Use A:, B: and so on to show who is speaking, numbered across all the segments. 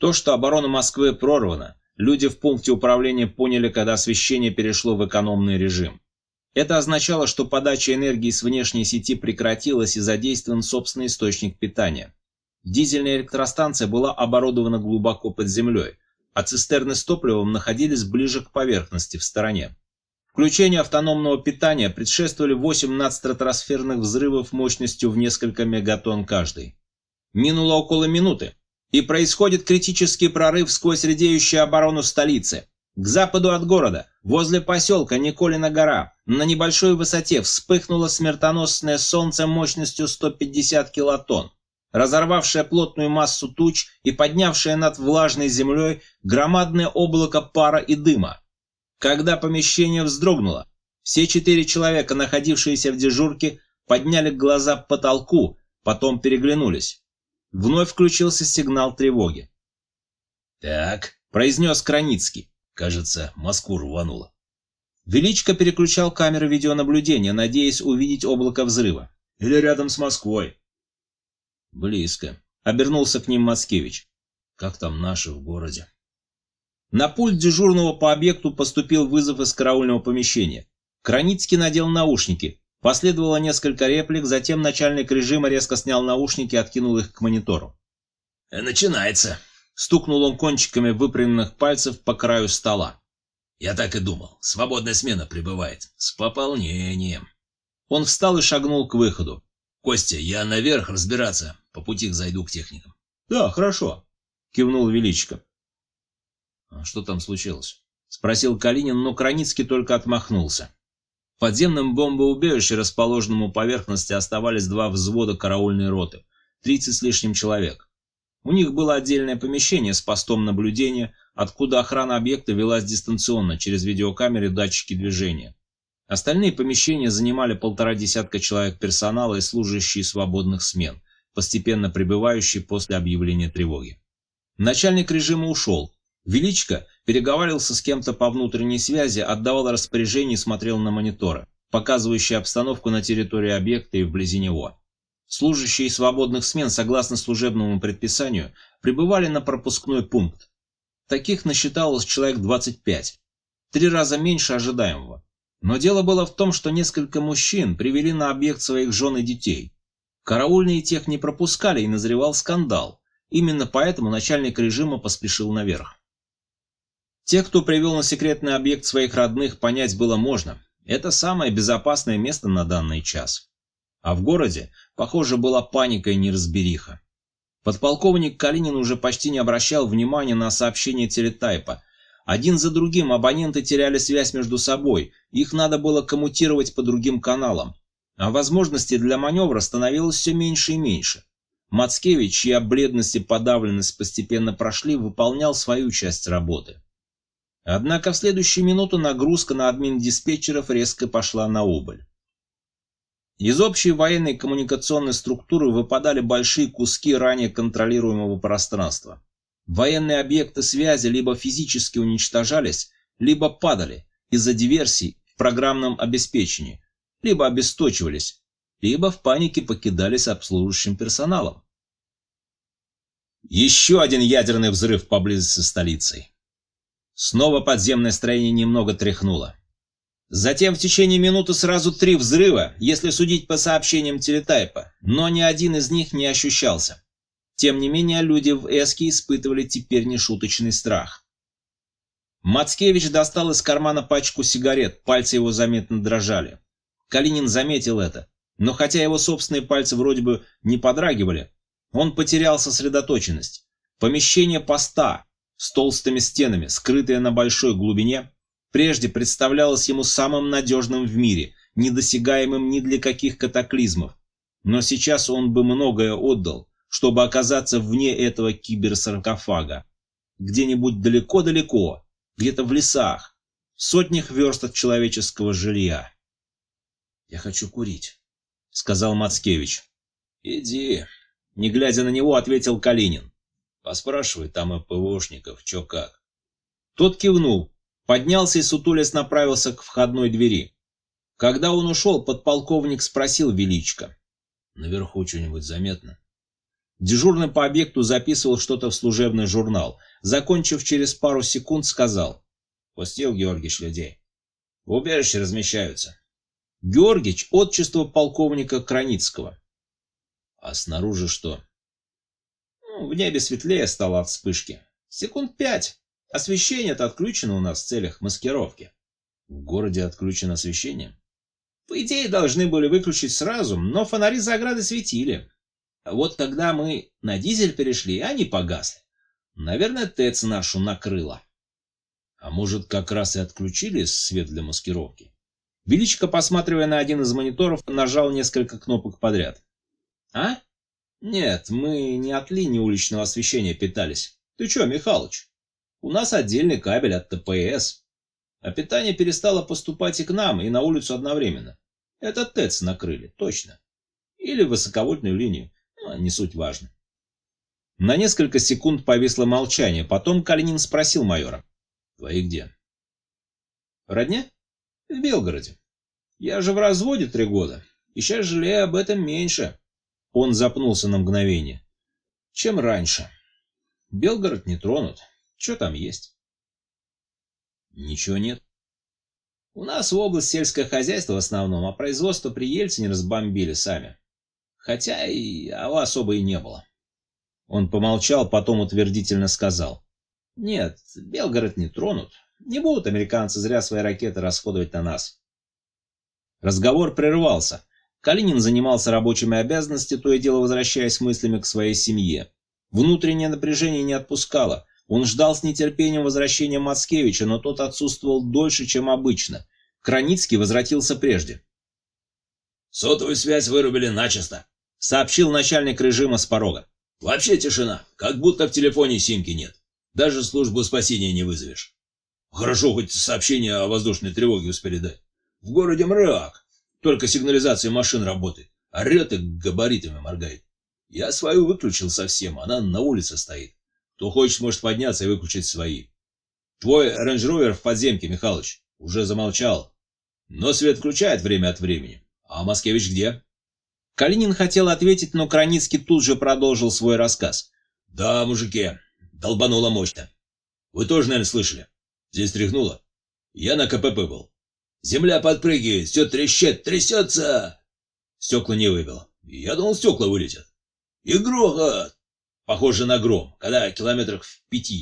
A: То, что оборона Москвы прорвана, люди в пункте управления поняли, когда освещение перешло в экономный режим. Это означало, что подача энергии с внешней сети прекратилась и задействован собственный источник питания. Дизельная электростанция была оборудована глубоко под землей, а цистерны с топливом находились ближе к поверхности в стороне. Включению автономного питания предшествовали 8 надстратосферных взрывов мощностью в несколько мегатонн каждый. Минуло около минуты, и происходит критический прорыв сквозь редеющую оборону столицы. К западу от города, возле поселка Николина гора, на небольшой высоте вспыхнуло смертоносное солнце мощностью 150 килотонн, разорвавшее плотную массу туч и поднявшее над влажной землей громадное облако пара и дыма. Когда помещение вздрогнуло, все 4 человека, находившиеся в дежурке, подняли глаза к потолку, потом переглянулись. Вновь включился сигнал тревоги.
B: «Так»,
A: — произнес Краницкий.
B: «кажется, Москву рвануло».
A: Величко переключал камеры видеонаблюдения, надеясь увидеть облако взрыва.
B: «Или рядом с Москвой».
A: «Близко», — обернулся к ним Мацкевич.
B: «Как там наши в городе?»
A: На пульт дежурного по объекту поступил вызов из караульного помещения. Краницкий надел наушники. Последовало несколько реплик, затем начальник режима резко снял наушники и откинул их к монитору.
B: «Начинается»,
A: — стукнул он кончиками выпрямленных пальцев по краю стола.
B: «Я так и думал. Свободная смена прибывает. С пополнением».
A: Он встал и шагнул к выходу.
B: «Костя, я наверх разбираться. По пути зайду к техникам».
A: «Да, хорошо», — кивнул Величко.
B: «А что там случилось?»
A: — спросил Калинин, но Краницкий только отмахнулся. В подземном бомбоубежище, расположенном у поверхности, оставались 2 взвода караульной роты, 30 с лишним человек. У них было отдельное помещение с постом наблюдения, откуда охрана объекта велась дистанционно, через видеокамеры и датчики движения. Остальные помещения занимали 1,5 десятка человек персонала и служащие свободных смен, постепенно прибывающие после объявления тревоги. Начальник режима ушел. Величко переговаривался с кем-то по внутренней связи, отдавал распоряжения и смотрел на мониторы, показывающие обстановку на территории объекта и вблизи него. Служащие свободных смен, согласно служебному предписанию, прибывали на пропускной пункт. Таких насчиталось человек 25, 3 раза меньше ожидаемого. Но дело было в том, что несколько мужчин привели на объект своих жен и детей. Караульные тех не пропускали, и назревал скандал. Именно поэтому начальник режима поспешил наверх. Тех, кто привел на секретный объект своих родных, понять было можно. Это самое безопасное место на данный час. А в городе, похоже, была паника и неразбериха. Подполковник Калинин уже почти не обращал внимания на сообщения телетайпа. Один за другим абоненты теряли связь между собой, их надо было коммутировать по другим каналам. А возможностей для маневра становилось все меньше и меньше. Мацкевич, чья бледность и подавленность постепенно прошли, выполнял свою часть работы. Однако в следующую минуту нагрузка на админ-диспетчеров резко пошла на убыль. Из общей военной коммуникационной структуры выпадали большие куски ранее контролируемого пространства. Военные объекты связи либо физически уничтожались, либо падали из-за диверсий в программном обеспечении, либо обесточивались, либо в панике покидались обслуживающим персоналом. Еще один ядерный взрыв поблизости с столицей. Снова подземное строение немного тряхнуло. Затем в течение минуты сразу 3 взрыва, если судить по сообщениям телетайпа, но ни один из них не ощущался. Тем не менее, люди в Эске испытывали теперь нешуточный страх. Мацкевич достал из кармана пачку сигарет, пальцы его заметно дрожали. Калинин заметил это, но хотя его собственные пальцы вроде бы не подрагивали, он потерял сосредоточенность. Помещение поста с толстыми стенами, скрытое на большой глубине, прежде представлялось ему самым надежным в мире, недосягаемым ни для каких катаклизмов. Но сейчас он бы многое отдал, чтобы оказаться вне этого киберсаркофага. Где-нибудь далеко-далеко, где-то в лесах, в сотнях верст от человеческого жилья.
B: «Я хочу курить»,
A: — сказал Мацкевич.
B: «Иди»,
A: — не глядя на него, ответил Калинин.
B: «Поспрашивай там и ПВОшников, чё как».
A: Тот кивнул, поднялся и сутулясь направился к входной двери. Когда он ушел, подполковник спросил Величко.
B: «Наверху что-нибудь заметно?»
A: Дежурный по объекту записывал что-то в служебный журнал. Закончив через пару секунд, сказал: «Пустил Георгич людей. В убежище размещаются». Георгич — отчество полковника Краницкого. А снаружи что? В небе светлее стало от вспышки. Секунд 5. Освещение-то отключено у нас в целях маскировки. В городе отключено освещение? По идее, должны были выключить сразу, но фонари за оградой светили. Вот когда мы на дизель перешли, они погасли. Наверное, ТЭЦ нашу накрыло. А может, как раз и отключили свет для маскировки? Величко, посматривая на один из мониторов, нажал несколько кнопок подряд. А? Нет, мы не от линии уличного освещения питались. Ты чё, Михалыч? У нас отдельный кабель от ТПС. А питание перестало поступать и к нам, и на улицу одновременно. Это ТЭЦ накрыли, точно. Или высоковольтную линию, не суть важно. На несколько секунд повисло молчание, потом Калинин спросил майора. Твои где? Родня? В Белгороде. Я же в разводе 3 года, и сейчас жалею об этом меньше. Он запнулся на мгновение. Чем раньше. Белгород не тронут. Что там есть? Ничего нет. У нас в область сельское хозяйство в основном, а производство при Ельцине разбомбили сами. Хотя и особо и не было. Он помолчал, потом утвердительно сказал. Нет, Белгород не тронут. Не будут американцы зря свои ракеты расходовать на нас. Разговор прервался. Калинин занимался рабочими обязанностями, то и дело возвращаясь мыслями к своей семье. Внутреннее напряжение не отпускало. Он ждал с нетерпением возвращения Мацкевича, но тот отсутствовал дольше, чем обычно. Краницкий возвратился прежде.
B: «Сотовую связь вырубили начисто»,
A: — сообщил начальник режима с порога.
B: «Вообще тишина, как будто в телефоне симки нет. Даже службу спасения не вызовешь. Хорошо, хоть сообщение о воздушной тревоге успели дать. В городе мрак. Только сигнализация машин работает. Орет и габаритами моргает. Я свою выключил совсем, она на улице стоит. Кто хочет, может подняться и выключить свои. Твой рейндж-ровер в подземке, Михалыч, уже замолчал. Но свет включает время от времени. А Маскевич где?»
A: Калинин хотел ответить, но Краницкий тут же продолжил свой рассказ.
B: «Да, мужики, долбануло мощно. Вы тоже, наверное, слышали? Здесь тряхнуло. Я на КПП был. Земля подпрыгивает, все трещит, трясется. Стекла не выбило. Я думал, стекла вылетят. И грохот. Похоже на гром, когда километрах в 5.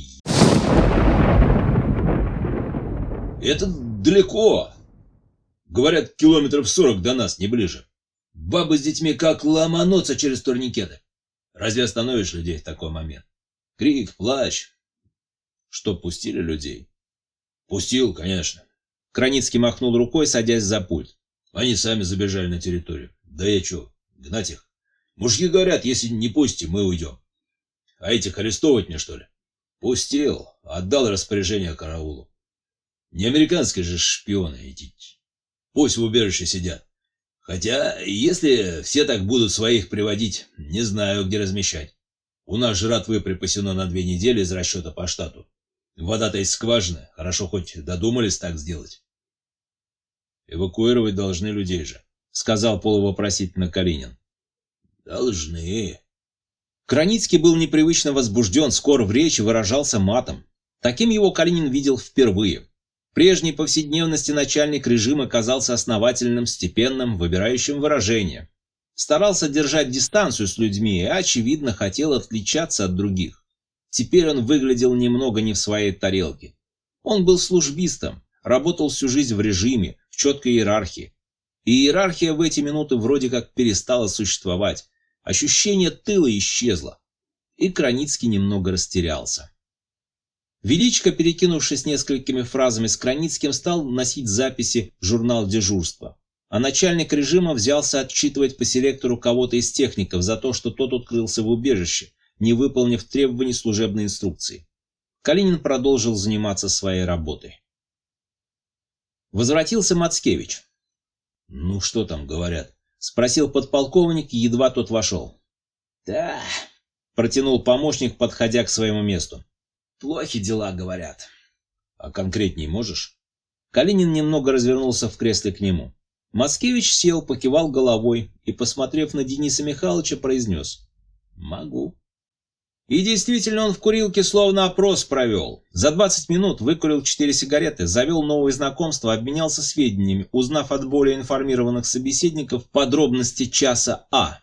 B: Это далеко. Говорят, километров 40 до нас, не ближе. Бабы с детьми как ломанутся через турникеты. Разве остановишь людей в такой момент? Крик, плач. Что, пустили людей? Пустил, конечно.
A: Краницкий махнул рукой, садясь за пульт.
B: Они сами забежали на территорию. Да я чё, гнать их? Мужики говорят, если не пустим, мы уйдем. А этих арестовывать мне, что ли? Пустил, отдал распоряжение караулу. Не американские же шпионы эти. Пусть в убежище сидят. Хотя, если все так будут своих приводить, не знаю, где размещать. У нас жратвы припасено на 2 недели из расчета по штату. Вода-то из скважины, хорошо хоть додумались так сделать.
A: Эвакуировать должны людей же, сказал полувопросительно Калинин.
B: Должны.
A: Краницкий был непривычно возбужден, скоро в речи выражался матом. Таким его Калинин видел впервые. В прежней повседневности начальник режима казался основательным, степенным, выбирающим выражения. Старался держать дистанцию с людьми и, очевидно, хотел отличаться от других. Теперь он выглядел немного не в своей тарелке. Он был службистом, работал всю жизнь в режиме, в четкой иерархии. И иерархия в эти минуты вроде как перестала существовать. Ощущение тыла исчезло. И Краницкий немного растерялся. Величко, перекинувшись несколькими фразами с Краницким, стал носить записи в журнал дежурства. А начальник режима взялся отчитывать по селектору кого-то из техников за то, что тот укрылся в убежище, не выполнив требований служебной инструкции. Калинин продолжил заниматься своей работой. Возвратился Мацкевич. «Ну, что там говорят?» — спросил подполковник, едва тот вошел. «Да», — протянул помощник, подходя к своему месту. «Плохи дела, говорят». «А конкретней можешь?» Калинин немного развернулся в кресле к нему. Мацкевич сел, покивал головой и, посмотрев на Дениса Михайловича, произнес. Могу. И действительно, он в курилке словно опрос провел. За 20 минут выкурил 4 сигареты, завел новые знакомства, обменялся сведениями, узнав от более информированных собеседников подробности часа А.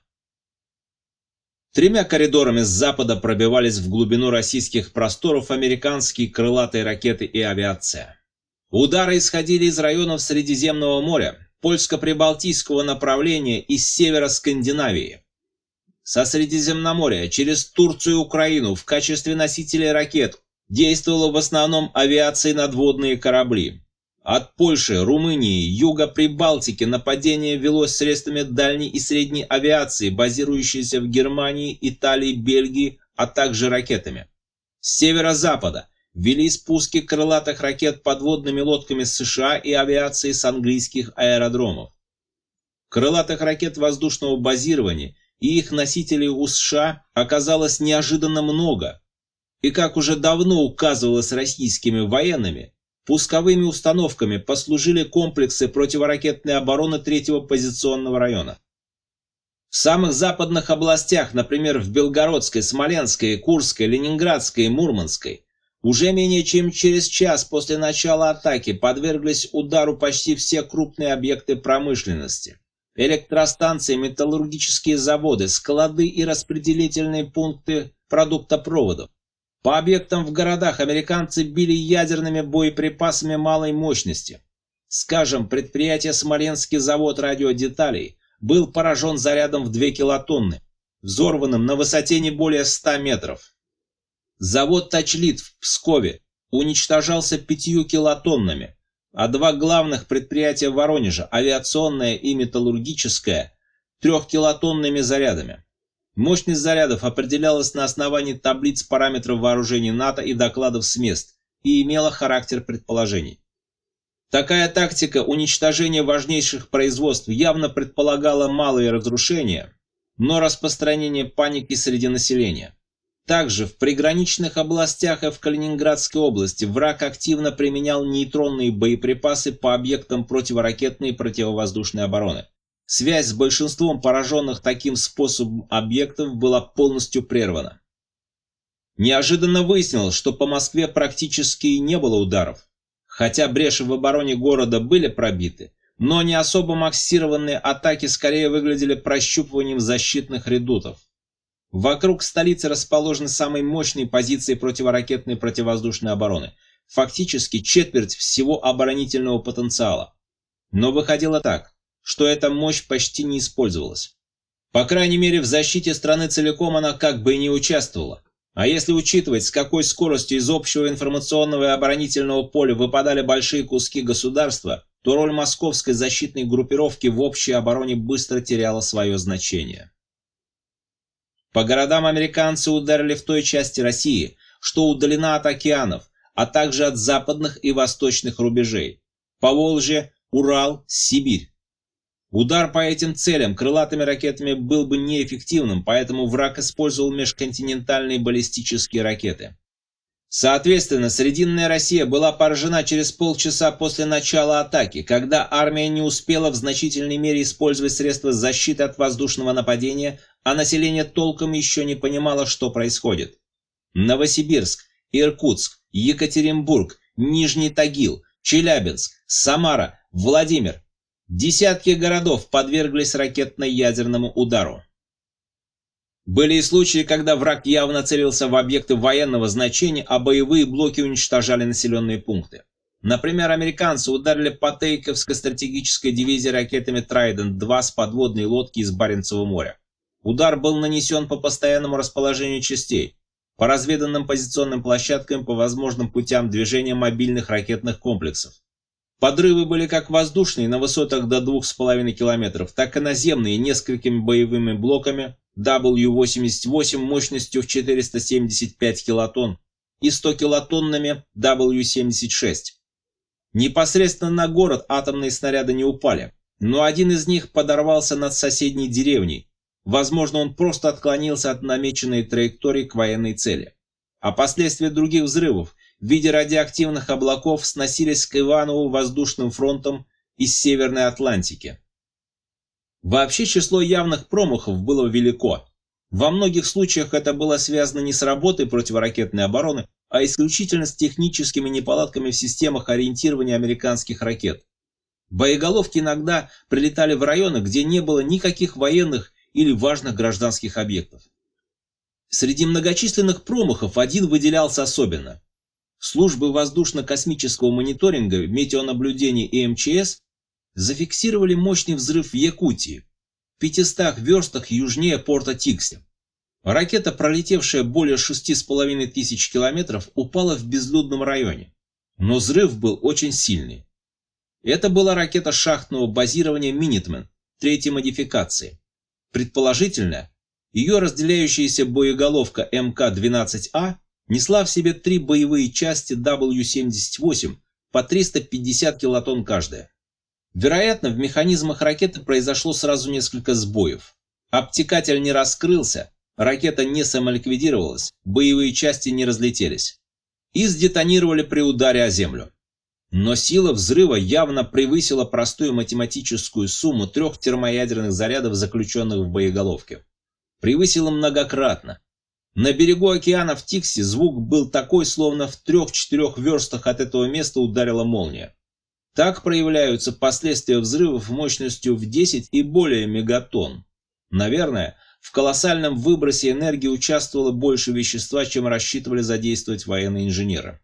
A: 3 коридорами с запада пробивались в глубину российских просторов американские крылатые ракеты и авиация. Удары исходили из районов Средиземного моря, польско-прибалтийского направления и с севера Скандинавии. Со Средиземноморья через Турцию и Украину в качестве носителей ракет действовала в основном авиация и надводные корабли. От Польши, Румынии, юга Прибалтики нападение велось средствами дальней и средней авиации, базирующейся в Германии, Италии, Бельгии, а также ракетами. С северо-запада вели спуски крылатых ракет подводными лодками США и авиацией с английских аэродромов. Крылатых ракет воздушного базирования и их носителей у США оказалось неожиданно много, и, как уже давно указывалось российскими военными, пусковыми установками послужили комплексы противоракетной обороны 3-го позиционного района. В самых западных областях, например, в Белгородской, Смоленской, Курской, Ленинградской и Мурманской, уже менее чем через час после начала атаки подверглись удару почти все крупные объекты промышленности. Электростанции, металлургические заводы, склады и распределительные пункты продуктопроводов. По объектам в городах американцы били ядерными боеприпасами малой мощности. Скажем, предприятие «Смоленский завод радиодеталей» был поражен зарядом в 2 килотонны, взорванным на высоте не более 100 метров. Завод «Тачлит» в Пскове уничтожался 5 килотоннами, а 2 главных предприятия Воронежа, авиационное и металлургическое, 3-килотонными зарядами. Мощность зарядов определялась на основании таблиц параметров вооружений НАТО и докладов с мест и имела характер предположений. Такая тактика уничтожения важнейших производств явно предполагала малые разрушения, но распространение паники среди населения. Также в приграничных областях и в Калининградской области враг активно применял нейтронные боеприпасы по объектам противоракетной и противовоздушной обороны. Связь с большинством пораженных таким способом объектов была полностью прервана. Неожиданно выяснилось, что по Москве практически не было ударов. Хотя бреши в обороне города были пробиты, но не особо массированные атаки скорее выглядели прощупыванием защитных редутов. Вокруг столицы расположены самые мощные позиции противоракетной и противовоздушной обороны, фактически четверть всего оборонительного потенциала. Но выходило так, что эта мощь почти не использовалась. По крайней мере, в защите страны целиком она как бы и не участвовала. А если учитывать, с какой скоростью из общего информационного и оборонительного поля выпадали большие куски государства, то роль московской защитной группировки в общей обороне быстро теряла свое значение. По городам американцы ударили в той части России, что удалена от океанов, а также от западных и восточных рубежей. Поволжье, Урал, Сибирь. Удар по этим целям крылатыми ракетами был бы неэффективным, поэтому враг использовал межконтинентальные баллистические ракеты. Соответственно, Срединная Россия была поражена через полчаса после начала атаки, когда армия не успела в значительной мере использовать средства защиты от воздушного нападения, а население толком еще не понимало, что происходит. Новосибирск, Иркутск, Екатеринбург, Нижний Тагил, Челябинск, Самара, Владимир. Десятки городов подверглись ракетно-ядерному удару. Были и случаи, когда враг явно целился в объекты военного значения, а боевые блоки уничтожали населенные пункты. Например, американцы ударили по Тейковской стратегической дивизии ракетами Trident-2 с подводной лодки из Баренцева моря. Удар был нанесен по постоянному расположению частей, по разведанным позиционным площадкам, по возможным путям движения мобильных ракетных комплексов. Подрывы были как воздушные на высотах до 2,5 километров, так и наземные несколькими боевыми блоками W-88 мощностью в 475 килотонн и 100-килотонными W-76. Непосредственно на город атомные снаряды не упали, но один из них подорвался над соседней деревней. Возможно, он просто отклонился от намеченной траектории к военной цели. А последствия других взрывов в виде радиоактивных облаков сносились к Иванову воздушным фронтом из Северной Атлантики. Вообще число явных промахов было велико. Во многих случаях это было связано не с работой противоракетной обороны, а исключительно с техническими неполадками в системах ориентирования американских ракет. Боеголовки иногда прилетали в районы, где не было никаких военных или важных гражданских объектов. Среди многочисленных промахов один выделялся особенно. Службы воздушно-космического мониторинга, метеонаблюдения и МЧС зафиксировали мощный взрыв в Якутии, в 500 верстах южнее порта Тикси. Ракета, пролетевшая более 6500 километров, упала в безлюдном районе, но взрыв был очень сильный. Это была ракета шахтного базирования «Минитмен» третьей модификации. Предположительно, ее разделяющаяся боеголовка МК-12А несла в себе 3 боевые части W-78 по 350 килотонн каждая. Вероятно, в механизмах ракеты произошло сразу несколько сбоев. Обтекатель не раскрылся, ракета не самоликвидировалась, боевые части не разлетелись. И сдетонировали при ударе о землю. Но сила взрыва явно превысила простую математическую сумму 3 термоядерных зарядов, заключенных в боеголовке. Превысила многократно. На берегу океана в Тикси звук был такой, словно в 3-4 верстах от этого места ударила молния. Так проявляются последствия взрывов мощностью в 10 и более мегатонн. Наверное, в колоссальном выбросе энергии участвовало больше вещества, чем рассчитывали задействовать военные инженеры.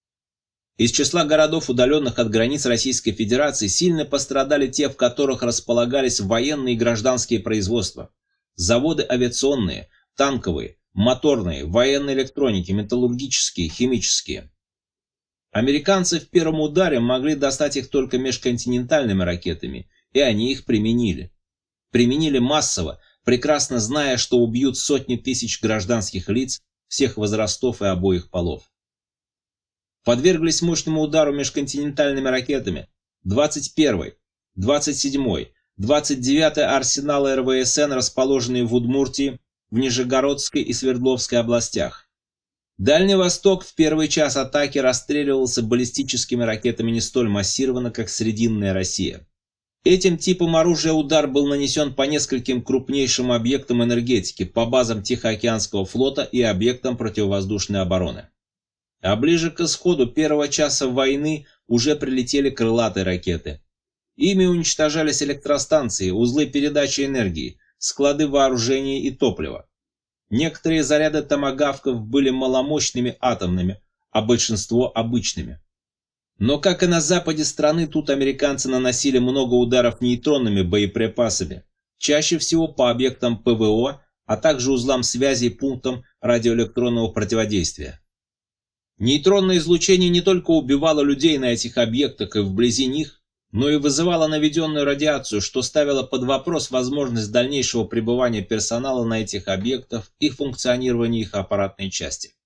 A: Из числа городов, удаленных от границ Российской Федерации, сильно пострадали те, в которых располагались военные и гражданские производства. Заводы авиационные, танковые, моторные, военной электроники, металлургические, химические. Американцы в первом ударе могли достать их только межконтинентальными ракетами, и они их применили. Применили массово, прекрасно зная, что убьют сотни тысяч гражданских лиц всех возрастов и обоих полов. Подверглись мощному удару межконтинентальными ракетами 21-й, 27-й, 29-й арсеналы РВСН, расположенные в Удмуртии, в Нижегородской и Свердловской областях. Дальний Восток в первый час атаки расстреливался баллистическими ракетами не столь массированно, как Срединная Россия. Этим типом оружия удар был нанесен по нескольким крупнейшим объектам энергетики, по базам Тихоокеанского флота и объектам противовоздушной обороны. А ближе к исходу первого часа войны уже прилетели крылатые ракеты. Ими уничтожались электростанции, узлы передачи энергии, склады вооружения и топлива. Некоторые заряды томагавков были маломощными атомными, а большинство обычными. Но, как и на западе страны, тут американцы наносили много ударов нейтронными боеприпасами, чаще всего по объектам ПВО, а также узлам связи и пунктам радиоэлектронного противодействия. Нейтронное излучение не только убивало людей на этих объектах и вблизи них, но и вызывало наведенную радиацию, что ставило под вопрос возможность дальнейшего пребывания персонала на этих объектах и функционирования их аппаратной части.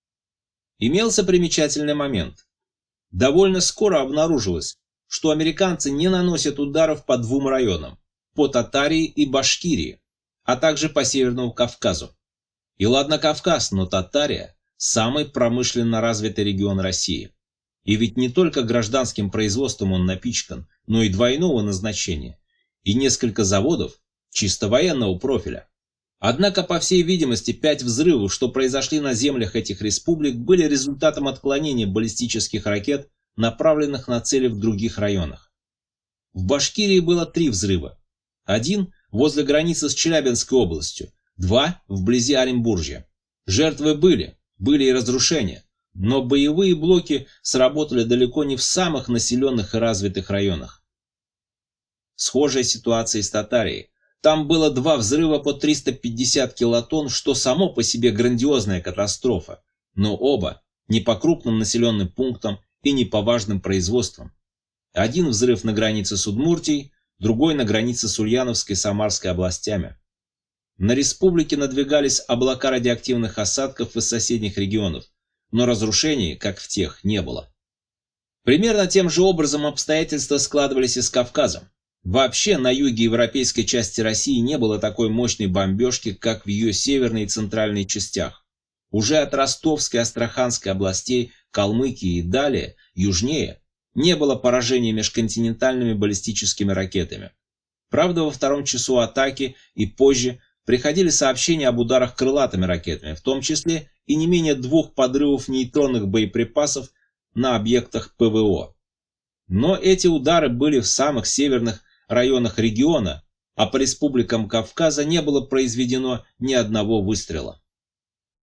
A: Имелся примечательный момент. Довольно скоро обнаружилось, что американцы не наносят ударов по 2 районам – по Татарии и Башкирии, а также по Северному Кавказу. И ладно Кавказ, но Татария – самый промышленно развитый регион России. И ведь не только гражданским производством он напичкан, но и двойного назначения, и несколько заводов чисто военного профиля. Однако, по всей видимости, 5 взрывов, что произошли на землях этих республик, были результатом отклонения баллистических ракет, направленных на цели в других районах. В Башкирии было 3 взрыва. 1 возле границы с Челябинской областью, 2 вблизи Оренбуржья. Жертвы были и разрушения. Но боевые блоки сработали далеко не в самых населенных и развитых районах. Схожая ситуация и с Татарией. Там было 2 взрыва по 350 килотонн, что само по себе грандиозная катастрофа, но оба не по крупным населенным пунктам и не по важным производствам. Один взрыв на границе с Удмуртией, другой на границе с Ульяновской и Самарской областями. На республике надвигались облака радиоактивных осадков из соседних регионов, но разрушений, как в тех, не было. Примерно тем же образом обстоятельства складывались и с Кавказом. Вообще на юге европейской части России не было такой мощной бомбежки, как в ее северной и центральной частях. Уже от Ростовской и Астраханской областей, Калмыкии и далее, южнее, не было поражений межконтинентальными баллистическими ракетами. Правда, во втором часу атаки и позже приходили сообщения об ударах крылатыми ракетами, в том числе и не менее 2 подрывов нейтронных боеприпасов на объектах ПВО. Но эти удары были в самых северных районах региона, а по республикам Кавказа не было произведено ни одного выстрела.